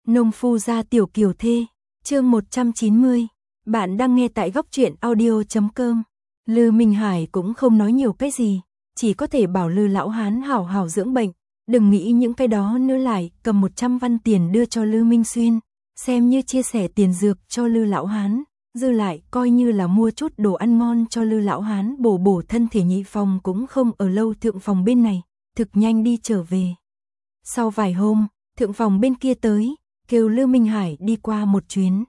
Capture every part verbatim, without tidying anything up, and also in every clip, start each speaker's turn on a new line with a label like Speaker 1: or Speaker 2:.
Speaker 1: Nông phu gia tiểu kiều thê, chương một trăm chín mươi. Bạn đang nghe tại góc truyện audio chấm com. Lư Minh Hải cũng không nói nhiều cái gì, chỉ có thể bảo Lư lão hán hảo hảo dưỡng bệnh, đừng nghĩ những cái đó nữa, lại cầm một trăm văn tiền đưa cho Lư Minh Xuyên, xem như chia sẻ tiền dược cho Lư lão hán, dư lại coi như là mua chút đồ ăn ngon cho Lư lão hán bổ bổ thân thể. Nhị phòng cũng không ở lâu thượng phòng bên này, thực nhanh đi trở về. Sau vài hôm, thượng phòng bên kia tới, kêu Lư Minh Hải đi qua một chuyến.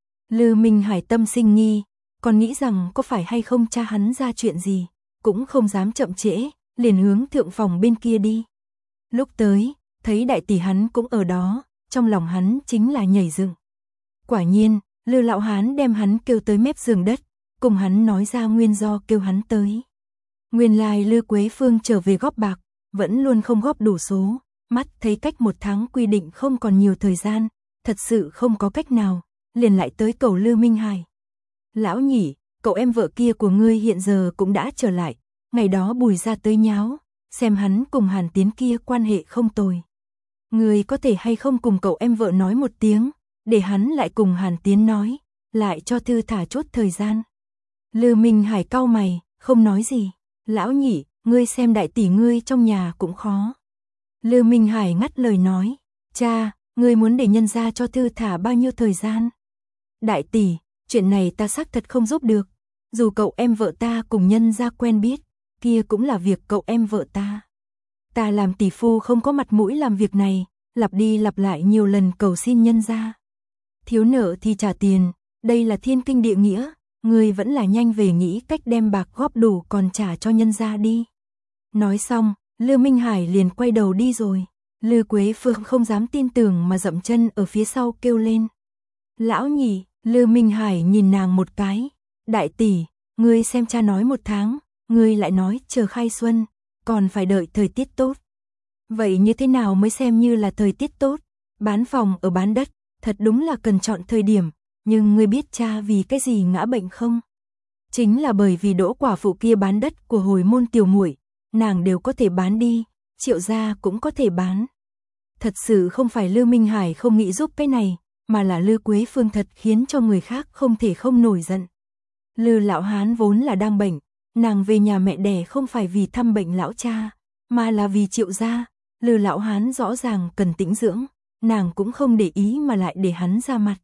Speaker 1: Lư Minh Hải tâm sinh nghi, còn nghĩ rằng có phải hay không cha hắn ra chuyện gì, cũng không dám chậm trễ, liền hướng thượng phòng bên kia đi. Lúc tới, thấy đại tỷ hắn cũng ở đó, trong lòng hắn chính là nhảy dựng. Quả nhiên, Lư lão hán đem hắn kêu tới mép giường đất, cùng hắn nói ra nguyên do kêu hắn tới. Nguyên lai Lư Quế Phương trở về góp bạc, vẫn luôn không góp đủ số, mắt thấy cách một tháng quy định không còn nhiều thời gian, thật sự không có cách nào, liền lại tới cầu Lư Minh Hải. Lão nhỉ, cậu em vợ kia của ngươi hiện giờ cũng đã trở lại, ngày đó Bùi ra tới nháo, xem hắn cùng Hàn Tiến kia quan hệ không tồi. Ngươi có thể hay không cùng cậu em vợ nói một tiếng, để hắn lại cùng Hàn Tiến nói, lại cho thư thả chốt thời gian. Lư Minh Hải cau mày, không nói gì. Lão nhỉ, ngươi xem đại tỷ ngươi trong nhà cũng khó. Lư Minh Hải ngắt lời nói, cha, ngươi muốn để nhân gia cho thư thả bao nhiêu thời gian? Đại tỷ, chuyện này ta xác thật không giúp được, dù cậu em vợ ta cùng nhân gia quen biết, kia cũng là việc cậu em vợ ta. Ta làm tỷ phu không có mặt mũi làm việc này, lặp đi lặp lại nhiều lần cầu xin nhân gia. Thiếu nợ thì trả tiền, đây là thiên kinh địa nghĩa, ngươi vẫn là nhanh về nghĩ cách đem bạc góp đủ còn trả cho nhân gia đi. Nói xong, Lư Minh Hải liền quay đầu đi rồi. Lư Quế Phương không dám tin tưởng mà dậm chân ở phía sau kêu lên. Lão nhỉ, Lư Minh Hải nhìn nàng một cái. Đại tỷ, ngươi xem cha nói một tháng, ngươi lại nói chờ khai xuân, còn phải đợi thời tiết tốt. Vậy như thế nào mới xem như là thời tiết tốt? Bán phòng ở bán đất, thật đúng là cần chọn thời điểm, nhưng ngươi biết cha vì cái gì ngã bệnh không? Chính là bởi vì Đỗ quả phụ kia bán đất của hồi môn tiểu muội, nàng đều có thể bán đi, Triệu gia cũng có thể bán. Thật sự không phải Lư Minh Hải không nghĩ giúp cái này, mà là Lư Quế Phương thật khiến cho người khác không thể không nổi giận. Lư lão hán vốn là đang bệnh, nàng về nhà mẹ đẻ không phải vì thăm bệnh lão cha, mà là vì Triệu gia. Lư lão hán rõ ràng cần tĩnh dưỡng, nàng cũng không để ý mà lại để hắn ra mặt.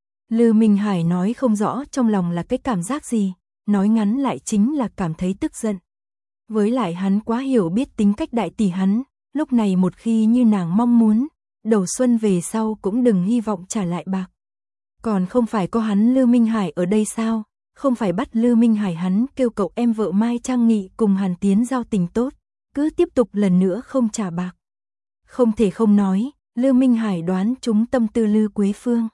Speaker 1: Lư Minh Hải nói không rõ trong lòng là cái cảm giác gì, nói ngắn lại chính là cảm thấy tức giận. Với lại hắn quá hiểu biết tính cách đại tỷ hắn, lúc này một khi như nàng mong muốn, đầu xuân về sau cũng đừng hy vọng trả lại bạc. Còn không phải có hắn Lư Minh Hải ở đây sao, không phải bắt Lư Minh Hải hắn kêu cậu em vợ Mai Trang Nghị cùng Hàn Tiến giao tình tốt, cứ tiếp tục lần nữa không trả bạc. Không thể không nói, Lư Minh Hải đoán trúng tâm tư Lư Quế Phương.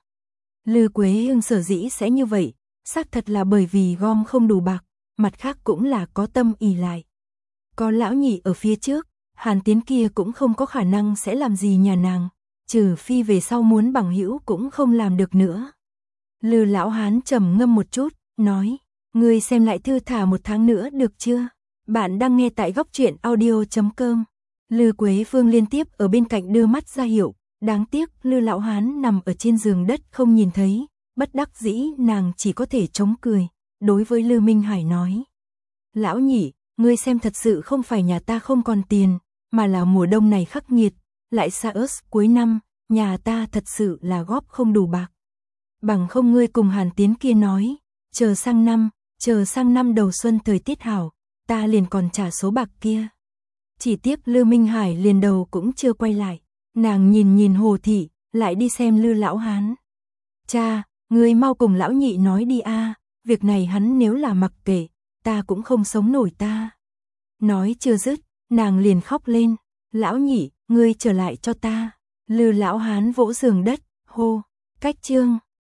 Speaker 1: Lư Quế Hương sở dĩ sẽ như vậy, xác thật là bởi vì gom không đủ bạc, mặt khác cũng là có tâm ỷ lại. Có lão nhị ở phía trước, Hàn Tiến kia cũng không có khả năng sẽ làm gì nhà nàng, trừ phi về sau muốn bằng hữu cũng không làm được nữa. Lư lão hán trầm ngâm một chút, nói, ngươi xem lại thư thả một tháng nữa được chưa? Bạn đang nghe tại góc truyện audio chấm com. Lư Quế Phương liên tiếp ở bên cạnh đưa mắt ra hiệu, đáng tiếc Lư lão hán nằm ở trên giường đất không nhìn thấy, bất đắc dĩ nàng chỉ có thể chống cười, đối với Lư Minh Hải nói. Lão nhỉ, ngươi xem thật sự không phải nhà ta không còn tiền, mà là mùa đông này khắc nghiệt, lại xa ớt cuối năm, nhà ta thật sự là góp không đủ bạc. Bằng không ngươi cùng Hàn Tiến kia nói, chờ sang năm, chờ sang năm đầu xuân thời tiết hảo, ta liền còn trả số bạc kia. Chỉ tiếc Lư Minh Hải liền đầu cũng chưa quay lại, nàng nhìn nhìn Hồ thị, lại đi xem Lư lão hán. Cha, ngươi mau cùng lão nhị nói đi a, việc này hắn nếu là mặc kệ, ta cũng không sống nổi ta. Nói chưa dứt, nàng liền khóc lên, lão nhị, ngươi trở lại cho ta. Lư lão hán vỗ giường đất, hô, cách chương.